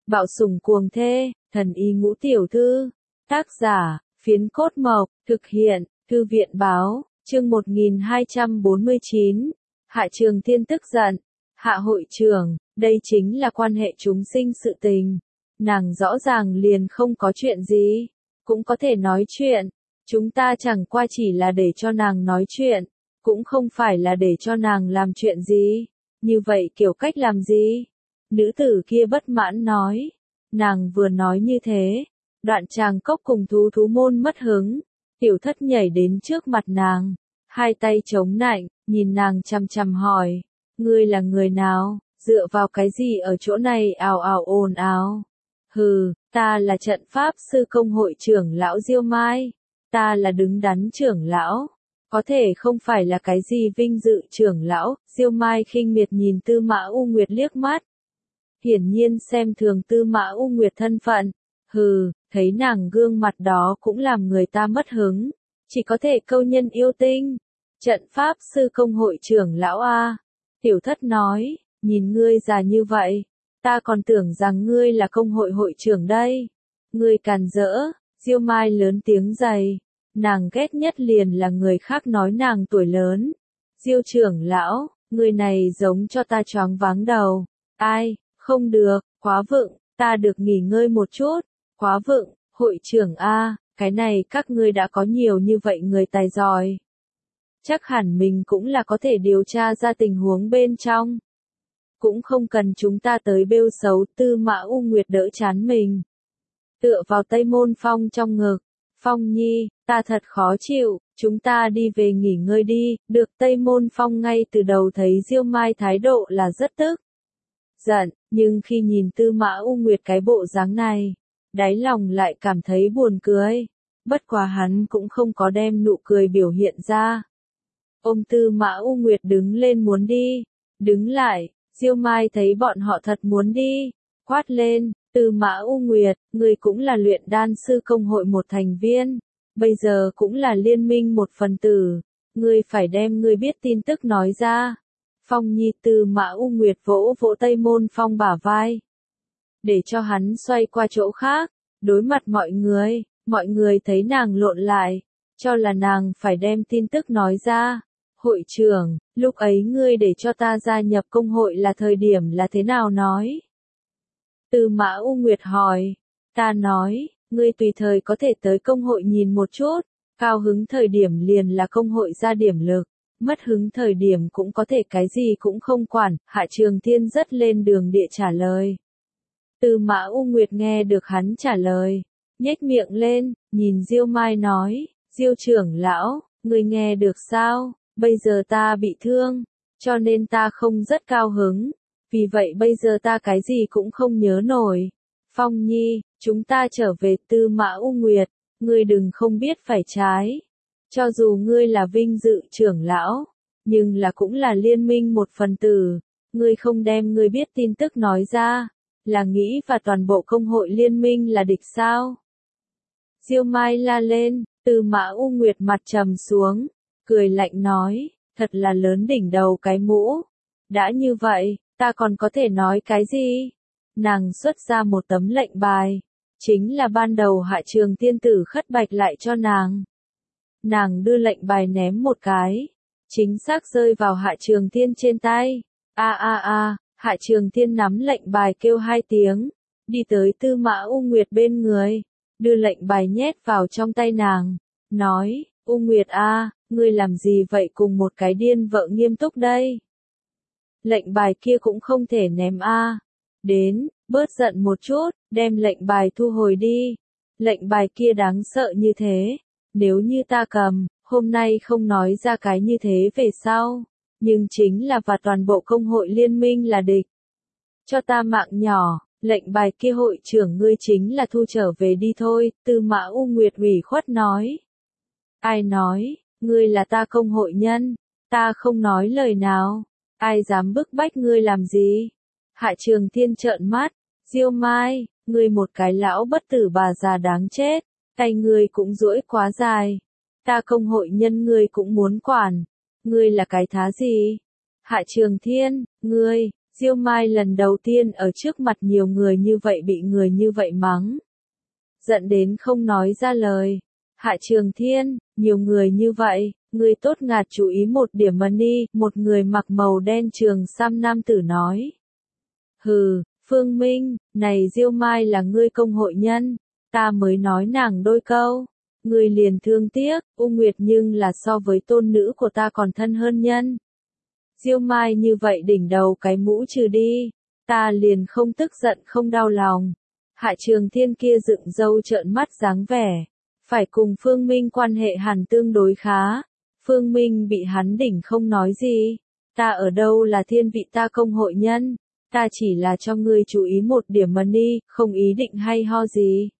Bạo sủng cuồng thê, thần y ngũ tiểu thư. Tác giả, Phiến Cốt Mộc, thực hiện, Thư viện báo, chương 1249. Hạ Trường Thiên tức giận. Hạ hội trưởng, đây chính là quan hệ chúng sinh sự tình. Nàng rõ ràng liền không có chuyện gì, cũng có thể nói chuyện. Chúng ta chẳng qua chỉ là để cho nàng nói chuyện, cũng không phải là để cho nàng làm chuyện gì. Như vậy kiểu cách làm gì? Nữ tử kia bất mãn nói. Nàng vừa nói như thế, Đoạn Tràng Cốc cùng thú môn mất hứng. Tiểu Thất nhảy đến trước mặt nàng, hai tay chống nạnh, nhìn nàng chằm chằm hỏi. Ngươi là người nào, dựa vào cái gì ở chỗ này ào ào ồn ào? Hừ, ta là trận pháp sư công hội trưởng lão Diêu Mai. Ta là đứng đắn trưởng lão. Có thể không phải là cái gì vinh dự trưởng lão. Diêu Mai khinh miệt nhìn Tư Mã U Nguyệt liếc mắt. Hiển nhiên xem thường Tư Mã U Nguyệt thân phận. Hừ, thấy nàng gương mặt đó cũng làm người ta mất hứng. Chỉ có thể câu nhân yêu tinh. Trận pháp sư công hội trưởng lão A. Tiểu Thất nói, nhìn ngươi già như vậy, ta còn tưởng rằng ngươi là công hội hội trưởng đây. Ngươi càn rỡ. Diêu Mai lớn tiếng dày. Nàng ghét nhất liền là người khác nói nàng tuổi lớn. Diêu trưởng lão, người này giống cho ta choáng váng đầu. Ai, không được, quá vựng, ta được nghỉ ngơi một chút. Quá vựng, hội trưởng A, cái này các ngươi đã có nhiều như vậy người tài giỏi. Chắc hẳn mình cũng là có thể điều tra ra tình huống bên trong. Cũng không cần chúng ta tới bêu xấu. Tư Mã U Nguyệt đỡ chán mình. Tựa vào Tây Môn Phong trong ngực. Phong Nhi, ta thật khó chịu, chúng ta đi về nghỉ ngơi đi. Được. Tây Môn Phong ngay từ đầu thấy Diêu Mai thái độ là rất tức giận, nhưng khi nhìn Tư Mã U Nguyệt cái bộ dáng này, đáy lòng lại cảm thấy buồn cười. Bất quá hắn cũng không có đem nụ cười biểu hiện ra. Ôm Tư Mã U Nguyệt đứng lên muốn đi. Đứng lại. Diêu Mai thấy bọn họ thật muốn đi, quát lên. Tư Mã U Nguyệt, ngươi cũng là luyện đan sư công hội một thành viên, bây giờ cũng là liên minh một phần tử, ngươi phải đem ngươi biết tin tức nói ra. Phong Nhi. Tư Mã U Nguyệt vỗ vỗ Tây Môn Phong bả vai, để cho hắn xoay qua chỗ khác, đối mặt mọi người thấy nàng lộn lại, cho là nàng phải đem tin tức nói ra. Hội trưởng, lúc ấy ngươi để cho ta gia nhập công hội là thời điểm là thế nào nói? Tư Mã U Nguyệt hỏi. Ta nói, ngươi tùy thời có thể tới công hội nhìn một chút, cao hứng thời điểm liền là công hội ra điểm lực, mất hứng thời điểm cũng có thể cái gì cũng không quản. Hạ Trường Thiên rất lên đường địa trả lời. Tư Mã U Nguyệt nghe được hắn trả lời, nhếch miệng lên, nhìn Diêu Mai nói, Diêu trưởng lão, ngươi nghe được sao? Bây giờ ta bị thương, cho nên ta không rất cao hứng. Vì vậy bây giờ ta cái gì cũng không nhớ nổi. Phong Nhi, chúng ta trở về. Tư Mã U Nguyệt, ngươi đừng không biết phải trái. Cho dù ngươi là vinh dự trưởng lão, nhưng là cũng là liên minh một phần tử. Ngươi không đem ngươi biết tin tức nói ra, là nghĩ và toàn bộ công hội liên minh là địch sao? Diêu Mai la lên. Tư Mã U Nguyệt mặt trầm xuống, cười lạnh nói, thật là lớn đỉnh đầu cái mũ. Đã như vậy, ta còn có thể nói cái gì? Nàng xuất ra một tấm lệnh bài, chính là ban đầu Hạ Trường Tiên tử khất bạch lại cho nàng. Nàng đưa lệnh bài ném một cái, chính xác rơi vào Hạ Trường Thiên trên tay. Hạ Trường Thiên nắm lệnh bài kêu hai tiếng, đi tới Tư Mã U Nguyệt bên người, đưa lệnh bài nhét vào trong tay nàng, nói, U Nguyệt ngươi làm gì vậy cùng một cái điên vợ nghiêm túc đây? Lệnh bài kia cũng không thể ném Đến, bớt giận một chút, đem lệnh bài thu hồi đi. Lệnh bài kia đáng sợ như thế, nếu như ta cầm, hôm nay không nói ra cái như thế về sau, nhưng chính là và toàn bộ công hội liên minh là địch. Cho ta mạng nhỏ, lệnh bài kia hội trưởng ngươi chính là thu trở về đi thôi. Tư Mã U Nguyệt ủy khuất nói. Ai nói, ngươi là ta công hội nhân, ta không nói lời nào. Ai dám bức bách ngươi làm gì? Hạ Trường Thiên trợn mắt. Diêu Mai, ngươi một cái lão bất tử bà già đáng chết, tay ngươi cũng duỗi quá dài. Ta công hội nhân ngươi cũng muốn quản. Ngươi là cái thá gì? Hạ Trường Thiên, ngươi. Diêu Mai lần đầu tiên ở trước mặt nhiều người như vậy bị người như vậy mắng. Giận đến không nói ra lời. Hạ Trường Thiên, nhiều người như vậy, người tốt ngạt chú ý một điểm mà đi, một người mặc màu đen trường sam nam tử nói. Hừ, Phương Minh, này Diêu Mai là ngươi công hội nhân, ta mới nói nàng đôi câu. Ngươi liền thương tiếc, U Nguyệt nhưng là so với tôn nữ của ta còn thân hơn nhân. Diêu Mai như vậy đỉnh đầu cái mũ trừ đi, ta liền không tức giận không đau lòng. Hạ Trường Thiên kia dựng râu trợn mắt dáng vẻ, phải cùng Phương Minh quan hệ hẳn tương đối khá. Phương Minh bị hắn đỉnh không nói gì, ta ở đâu là thiên vị ta công hội nhân, ta chỉ là cho ngươi chú ý một điểm mà đi, không ý định hay ho gì.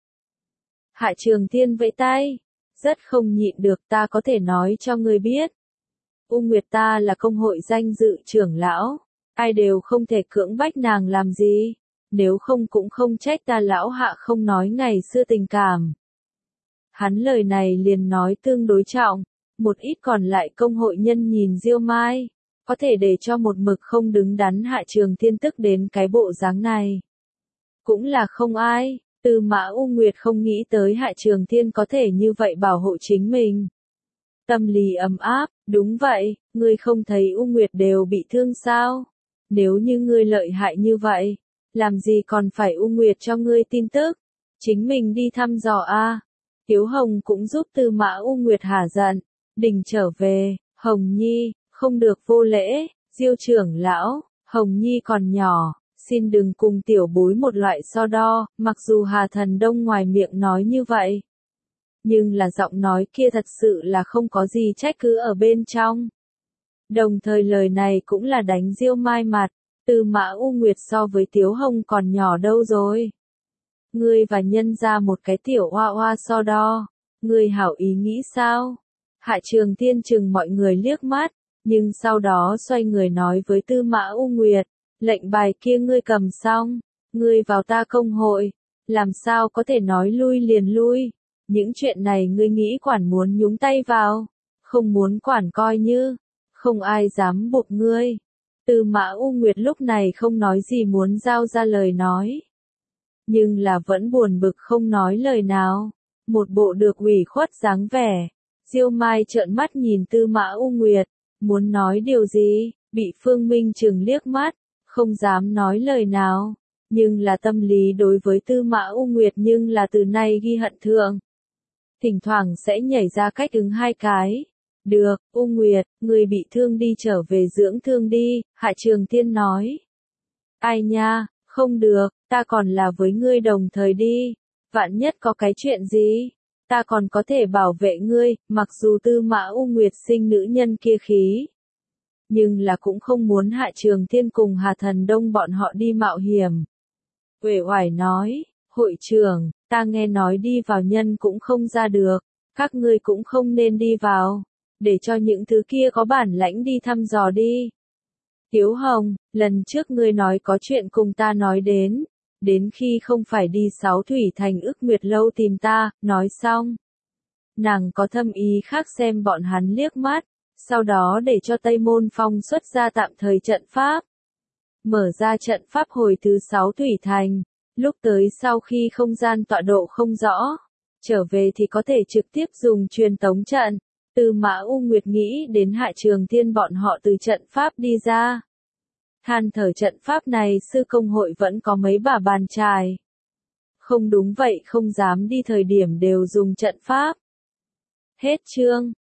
Hạ Trường Thiên vẫy tay, rất không nhịn được, ta có thể nói cho ngươi biết. U Nguyệt ta là công hội danh dự trưởng lão, ai đều không thể cưỡng bách nàng làm gì, nếu không cũng không trách ta lão Hạ không nói ngày xưa tình cảm. Hắn lời này liền nói tương đối trọng, một ít còn lại công hội nhân nhìn Diêu Mai, có thể để cho một mực không đứng đắn Hạ Trường Thiên tức đến cái bộ dáng này. Cũng là không ai, Tư Mã U Nguyệt không nghĩ tới Hạ Trường Thiên có thể như vậy bảo hộ chính mình. Tâm lý ấm áp, đúng vậy, ngươi không thấy U Nguyệt đều bị thương sao? Nếu như ngươi lợi hại như vậy, làm gì còn phải U Nguyệt cho ngươi tin tức? Chính mình đi thăm dò a. Tiếu Hồng cũng giúp Tư Mã U Nguyệt hả giận, đình trở về, Hồng Nhi, không được vô lễ, Diêu trưởng lão, Hồng Nhi còn nhỏ, xin đừng cùng tiểu bối một loại so đo, mặc dù Hà Thần Đông ngoài miệng nói như vậy. Nhưng là giọng nói kia thật sự là không có gì trách cứ ở bên trong. Đồng thời lời này cũng là đánh Diêu Mai mặt, Tư Mã U Nguyệt so với Tiếu Hồng còn nhỏ đâu rồi. Ngươi và nhân ra một cái tiểu hoa hoa so đo, ngươi hảo ý nghĩ sao? Hạ Trường Thiên chừng mọi người liếc mắt, nhưng sau đó xoay người nói với Tư Mã U Nguyệt, lệnh bài kia ngươi cầm xong, ngươi vào ta công hội, làm sao có thể nói lui liền lui, những chuyện này ngươi nghĩ quản muốn nhúng tay vào, không muốn quản coi như, không ai dám buộc ngươi. Tư Mã U Nguyệt lúc này không nói gì muốn giao ra lời nói. Nhưng là vẫn buồn bực không nói lời nào, một bộ được ủy khuất dáng vẻ. Diêu Mai trợn mắt nhìn Tư Mã U Nguyệt, muốn nói điều gì, bị Phương Minh chừng liếc mắt, không dám nói lời nào, nhưng là tâm lý đối với Tư Mã U Nguyệt nhưng là từ nay ghi hận thượng. Thỉnh thoảng sẽ nhảy ra cách ứng hai cái. Được, U Nguyệt, người bị thương đi trở về dưỡng thương đi, Hạ Trường Thiên nói. Ai nha, không được, ta còn là với ngươi đồng thời đi, vạn nhất có cái chuyện gì, ta còn có thể bảo vệ ngươi, mặc dù Tư Mã U Nguyệt sinh nữ nhân kia khí. Nhưng là cũng không muốn Hạ Trường Thiên cùng Hà Thần Đông bọn họ đi mạo hiểm. Uể oải nói, hội trưởng, ta nghe nói đi vào nhân cũng không ra được, các ngươi cũng không nên đi vào, để cho những thứ kia có bản lãnh đi thăm dò đi. Tiếu Hồng, lần trước ngươi nói có chuyện cùng ta nói đến khi không phải đi Sáu Thủy Thành Ức Nguyệt Lâu tìm ta, nói xong. Nàng có thâm ý khác xem bọn hắn liếc mắt, sau đó để cho Tây Môn Phong xuất ra tạm thời trận pháp. Mở ra trận pháp hồi thứ Sáu Thủy Thành, lúc tới sau khi không gian tọa độ không rõ, trở về thì có thể trực tiếp dùng truyền tống trận. Tư Mã U Nguyệt nghĩ đến Hạ Trường Thiên bọn họ từ trận pháp đi ra. Than thở trận pháp này sư công hội vẫn có mấy bả bàn chài. Không đúng vậy không dám đi thời điểm đều dùng trận pháp. Hết chương.